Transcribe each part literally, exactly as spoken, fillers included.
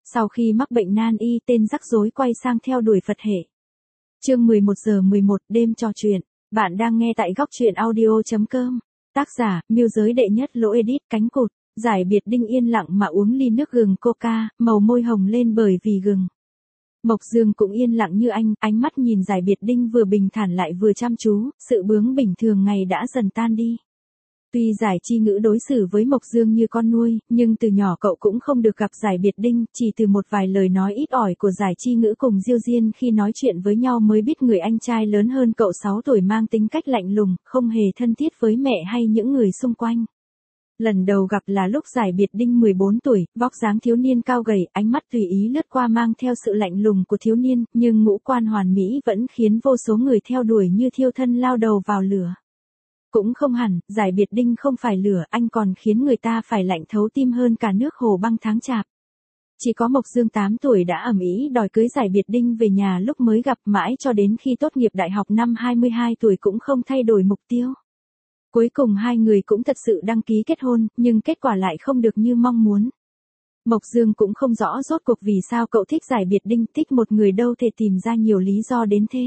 Sau khi mắc bệnh nan y, tên rắc rối quay sang theo đuổi Phật hệ. Chương mười một giờ mười một đêm trò chuyện. Bạn đang nghe tại góc truyện audio chấm com. Tác giả, Mưu Giới Đệ Nhất, Lỗ Edit, Cánh Cụt. Giải biệt Đinh yên lặng mà uống ly nước gừng coca, màu môi hồng lên bởi vì gừng. Mộc Dương cũng yên lặng như anh, ánh mắt nhìn Giải biệt Đinh vừa bình thản lại vừa chăm chú, sự bướng bỉnh thường ngày đã dần tan đi. Tuy Giải Chi Ngữ đối xử với Mộc Dương như con nuôi, nhưng từ nhỏ cậu cũng không được gặp Giải biệt Đinh, chỉ từ một vài lời nói ít ỏi của Giải Chi Ngữ cùng Diêu Diên khi nói chuyện với nhau mới biết người anh trai lớn hơn cậu sáu tuổi mang tính cách lạnh lùng, không hề thân thiết với mẹ hay những người xung quanh. Lần đầu gặp là lúc Giải biệt Đinh mười bốn tuổi, vóc dáng thiếu niên cao gầy, ánh mắt tùy ý lướt qua mang theo sự lạnh lùng của thiếu niên, nhưng ngũ quan hoàn mỹ vẫn khiến vô số người theo đuổi như thiêu thân lao đầu vào lửa. Cũng không hẳn, Giải biệt Đinh không phải lửa, anh còn khiến người ta phải lạnh thấu tim hơn cả nước hồ băng tháng chạp. Chỉ có Mộc Dương tám tuổi đã ầm ĩ đòi cưới Giải biệt Đinh về nhà lúc mới gặp, mãi cho đến khi tốt nghiệp đại học năm hai mươi hai tuổi cũng không thay đổi mục tiêu. Cuối cùng hai người cũng thật sự đăng ký kết hôn, nhưng kết quả lại không được như mong muốn. Mộc Dương cũng không rõ rốt cuộc vì sao cậu thích Giải biệt Đinh, thích một người đâu thể tìm ra nhiều lý do đến thế.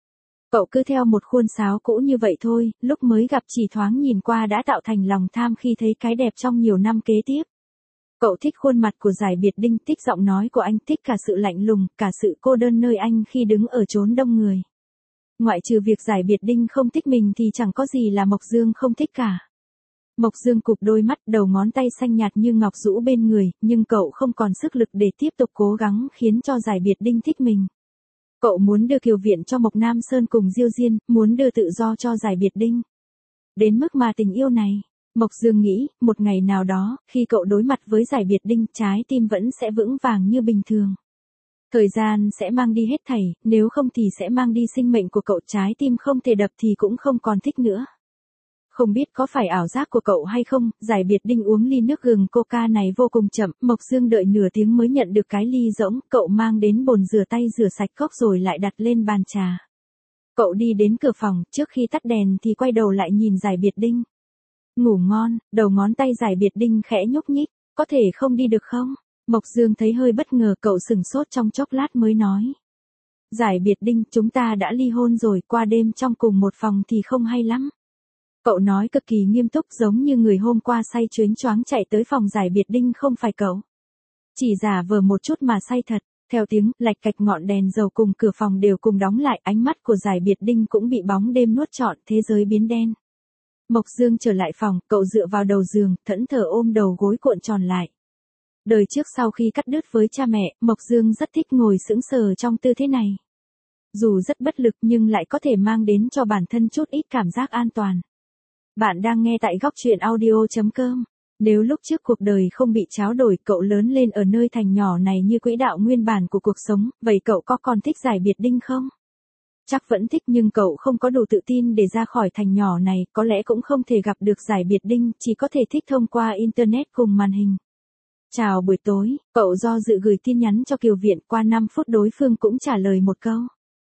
Cậu cứ theo một khuôn sáo cũ như vậy thôi, lúc mới gặp chỉ thoáng nhìn qua đã tạo thành lòng tham khi thấy cái đẹp trong nhiều năm kế tiếp. Cậu thích khuôn mặt của Giải biệt Đinh, thích giọng nói của anh, thích cả sự lạnh lùng, cả sự cô đơn nơi anh khi đứng ở chốn đông người. Ngoại trừ việc Giải biệt Đinh không thích mình thì chẳng có gì là Mộc Dương không thích cả. Mộc Dương cụp đôi mắt, đầu ngón tay xanh nhạt như ngọc rũ bên người, nhưng cậu không còn sức lực để tiếp tục cố gắng khiến cho Giải biệt Đinh thích mình. Cậu muốn đưa Kiều Viện cho Mộc Nam Sơn cùng Diêu Diên, muốn đưa tự do cho Giải biệt Đinh. Đến mức mà tình yêu này, Mộc Dương nghĩ, một ngày nào đó, khi cậu đối mặt với Giải biệt Đinh, trái tim vẫn sẽ vững vàng như bình thường. Thời gian sẽ mang đi hết thảy, nếu không thì sẽ mang đi sinh mệnh của cậu, trái tim không thể đập thì cũng không còn thích nữa. Không biết có phải ảo giác của cậu hay không, Giải biệt Đinh uống ly nước gừng coca này vô cùng chậm, Mộc Dương đợi nửa tiếng mới nhận được cái ly rỗng, cậu mang đến bồn rửa tay rửa sạch cốc rồi lại đặt lên bàn trà. Cậu đi đến cửa phòng, trước khi tắt đèn thì quay đầu lại nhìn Giải biệt Đinh. Ngủ ngon, đầu ngón tay Giải biệt Đinh khẽ nhúc nhích, có thể không đi được không? Mộc Dương thấy hơi bất ngờ, cậu sửng sốt trong chốc lát mới nói. Giải biệt Đinh, chúng ta đã ly hôn rồi, qua đêm trong cùng một phòng thì không hay lắm. Cậu nói cực kỳ nghiêm túc, giống như người hôm qua say chuyến choáng chạy tới phòng Giải biệt Đinh không phải cậu. Chỉ giả vờ một chút mà say thật. Theo tiếng lạch cạch, ngọn đèn dầu cùng cửa phòng đều cùng đóng lại, ánh mắt của Giải biệt Đinh cũng bị bóng đêm nuốt trọn, thế giới biến đen. Mộc Dương trở lại phòng, cậu dựa vào đầu giường, thẫn thờ ôm đầu gối cuộn tròn lại. Đời trước sau khi cắt đứt với cha mẹ, Mộc Dương rất thích ngồi sững sờ trong tư thế này. Dù rất bất lực nhưng lại có thể mang đến cho bản thân chút ít cảm giác an toàn. Bạn đang nghe tại góc truyện audio chấm com. Nếu lúc trước cuộc đời không bị tráo đổi, cậu lớn lên ở nơi thành nhỏ này như quỹ đạo nguyên bản của cuộc sống, vậy cậu có còn thích Giải biệt Đinh không? Chắc vẫn thích, nhưng cậu không có đủ tự tin để ra khỏi thành nhỏ này, có lẽ cũng không thể gặp được Giải biệt Đinh, chỉ có thể thích thông qua Internet cùng màn hình. Chào buổi tối, cậu do dự gửi tin nhắn cho Kiều Viện, qua năm phút đối phương cũng trả lời một câu.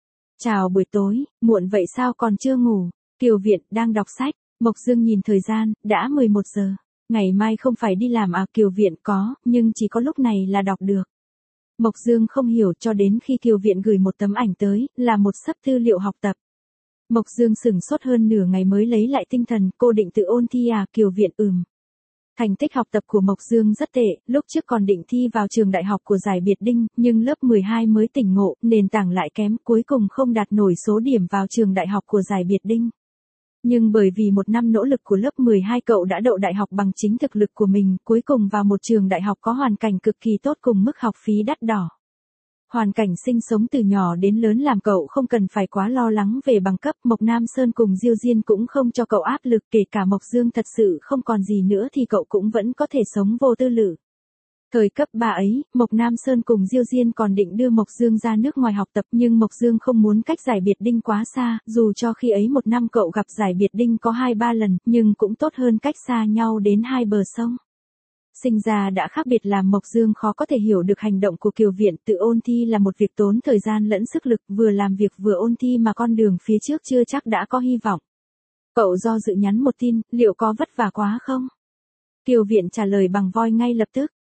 Chào buổi tối, muộn vậy sao còn chưa ngủ? Kiều Viện, đang đọc sách. Mộc Dương nhìn thời gian, đã mười một giờ. Ngày mai không phải đi làm à? Kiều Viện, có, nhưng chỉ có lúc này là đọc được. Mộc Dương không hiểu cho đến khi Kiều Viện gửi một tấm ảnh tới, là một sấp tư liệu học tập. Mộc Dương sửng sốt hơn nửa ngày mới lấy lại tinh thần, cô định tự ôn thi à? Kiều Viện, ừm. Thành tích học tập của Mộc Dương rất tệ, lúc trước còn định thi vào trường đại học của Giải biệt Đinh, nhưng lớp mười hai mới tỉnh ngộ, nền tảng lại kém, cuối cùng không đạt nổi số điểm vào trường đại học của Giải biệt Đinh. Nhưng bởi vì một năm nỗ lực của lớp mười hai, cậu đã đậu đại học bằng chính thực lực của mình, cuối cùng vào một trường đại học có hoàn cảnh cực kỳ tốt cùng mức học phí đắt đỏ. Hoàn cảnh sinh sống từ nhỏ đến lớn làm cậu không cần phải quá lo lắng về bằng cấp, Mộc Nam Sơn cùng Diêu Diên cũng không cho cậu áp lực, kể cả Mộc Dương thật sự không còn gì nữa thì cậu cũng vẫn có thể sống vô tư lự. Thời cấp ba ấy, Mộc Nam Sơn cùng Diêu Diên còn định đưa Mộc Dương ra nước ngoài học tập, nhưng Mộc Dương không muốn cách Giải biệt Đinh quá xa, dù cho khi ấy một năm cậu gặp Giải biệt Đinh có hai ba lần, nhưng cũng tốt hơn cách xa nhau đến hai bờ sông. Sinh ra đã khác biệt làm Mộc Dương khó có thể hiểu được hành động của Kiều Viện, tự ôn thi là một việc tốn thời gian lẫn sức lực, vừa làm việc vừa ôn thi mà con đường phía trước chưa chắc đã có hy vọng. Cậu do dự nhắn một tin, liệu có vất vả quá không? Kiều Viện trả lời bằng voi ngay lập tức.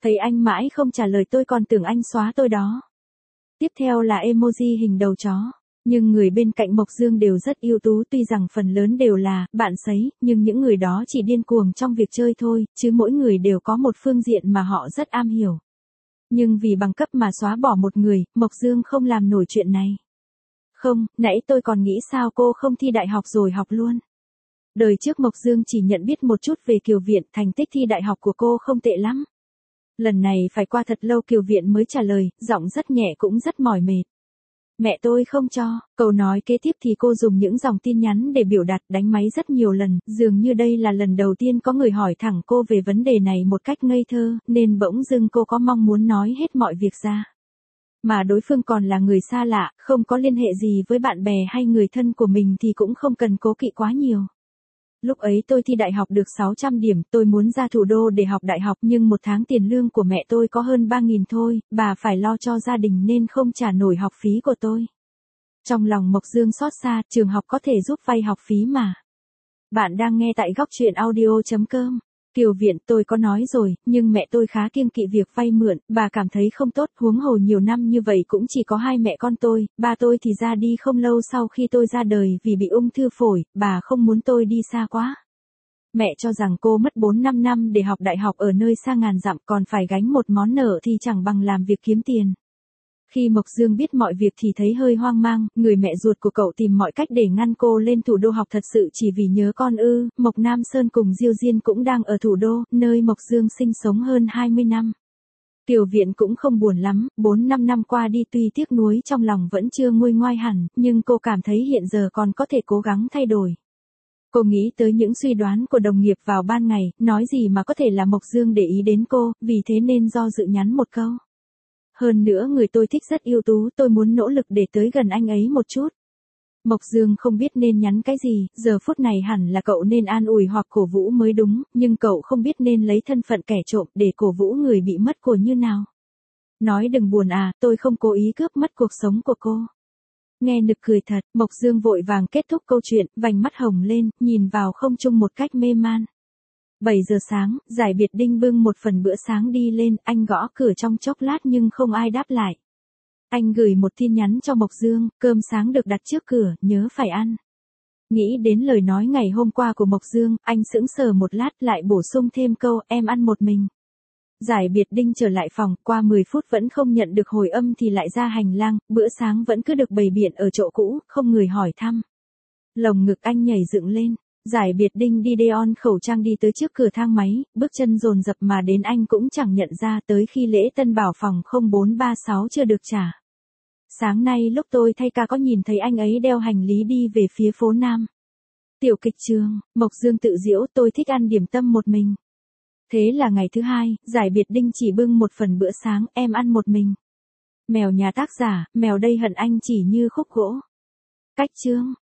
Thấy anh mãi không trả lời tôi còn tưởng anh xóa tôi đó. Tiếp theo là emoji hình đầu chó. Nhưng người bên cạnh Mộc Dương đều rất ưu tú, tuy rằng phần lớn đều là bạn sấy, nhưng những người đó chỉ điên cuồng trong việc chơi thôi, chứ mỗi người đều có một phương diện mà họ rất am hiểu. Nhưng vì bằng cấp mà xóa bỏ một người, Mộc Dương không làm nổi chuyện này. Không, nãy tôi còn nghĩ sao cô không thi đại học rồi học luôn. Đời trước Mộc Dương chỉ nhận biết một chút về Kiều Viện, thành tích thi đại học của cô không tệ lắm. Lần này phải qua thật lâu Kiều Viện mới trả lời, giọng rất nhẹ cũng rất mỏi mệt. Mẹ tôi không cho. Câu nói kế tiếp thì cô dùng những dòng tin nhắn để biểu đạt, đánh máy rất nhiều lần, dường như đây là lần đầu tiên có người hỏi thẳng cô về vấn đề này một cách ngây thơ, nên bỗng dưng cô có mong muốn nói hết mọi việc ra. Mà đối phương còn là người xa lạ, không có liên hệ gì với bạn bè hay người thân của mình thì cũng không cần cố kỵ quá nhiều. Lúc ấy tôi thi đại học được sáu trăm điểm, tôi muốn ra thủ đô để học đại học nhưng một tháng tiền lương của mẹ tôi có hơn ba nghìn thôi, bà phải lo cho gia đình nên không trả nổi học phí của tôi. Trong lòng Mộc Dương xót xa, trường học có thể giúp vay học phí mà. Bạn đang nghe tại góc truyện audio chấm com. Kiều Viện, tôi có nói rồi, nhưng mẹ tôi khá kiêng kỵ việc vay mượn, bà cảm thấy không tốt, huống hồ nhiều năm như vậy cũng chỉ có hai mẹ con tôi, ba tôi thì ra đi không lâu sau khi tôi ra đời vì bị ung thư phổi, bà không muốn tôi đi xa quá. Mẹ cho rằng cô mất bốn năm năm để học đại học ở nơi xa ngàn dặm còn phải gánh một món nợ thì chẳng bằng làm việc kiếm tiền. Khi Mộc Dương biết mọi việc thì thấy hơi hoang mang, người mẹ ruột của cậu tìm mọi cách để ngăn cô lên thủ đô học thật sự chỉ vì nhớ con ư. Mộc Nam Sơn cùng Diêu Diên cũng đang ở thủ đô, nơi Mộc Dương sinh sống hơn hai mươi năm. Kiều Viện cũng không buồn lắm, bốn năm năm qua đi tuy tiếc nuối trong lòng vẫn chưa nguôi ngoai hẳn, nhưng cô cảm thấy hiện giờ còn có thể cố gắng thay đổi. Cô nghĩ tới những suy đoán của đồng nghiệp vào ban ngày, nói gì mà có thể là Mộc Dương để ý đến cô, vì thế nên do dự nhắn một câu. Hơn nữa người tôi thích rất ưu tú, tôi muốn nỗ lực để tới gần anh ấy một chút. Mộc Dương không biết nên nhắn cái gì, giờ phút này hẳn là cậu nên an ủi hoặc cổ vũ mới đúng, nhưng cậu không biết nên lấy thân phận kẻ trộm để cổ vũ người bị mất của như nào. Nói đừng buồn à, tôi không cố ý cướp mất cuộc sống của cô. Nghe nực cười thật, Mộc Dương vội vàng kết thúc câu chuyện, vành mắt hồng lên, nhìn vào không trung một cách mê man. bảy giờ sáng, Giải Biệt Đinh bưng một phần bữa sáng đi lên, anh gõ cửa trong chốc lát nhưng không ai đáp lại. Anh gửi một tin nhắn cho Mộc Dương, cơm sáng được đặt trước cửa, nhớ phải ăn. Nghĩ đến lời nói ngày hôm qua của Mộc Dương, anh sững sờ một lát lại bổ sung thêm câu, em ăn một mình. Giải Biệt Đinh trở lại phòng, qua mười phút vẫn không nhận được hồi âm thì lại ra hành lang, bữa sáng vẫn cứ được bày biện ở chỗ cũ, không người hỏi thăm. Lồng ngực anh nhảy dựng lên. Giải Biệt Đinh đi đeo khẩu trang đi tới trước cửa thang máy, bước chân dồn dập mà đến anh cũng chẳng nhận ra tới khi lễ tân bảo phòng không bốn ba sáu chưa được trả. Sáng nay lúc tôi thay ca có nhìn thấy anh ấy đeo hành lý đi về phía phố Nam. Tiểu kịch trường, Mộc Dương tự giễu, tôi thích ăn điểm tâm một mình. Thế là ngày thứ hai, Giải Biệt Đinh chỉ bưng một phần bữa sáng, em ăn một mình. Mèo nhà tác giả, mèo đây hận anh chỉ như khúc gỗ. Cách chương.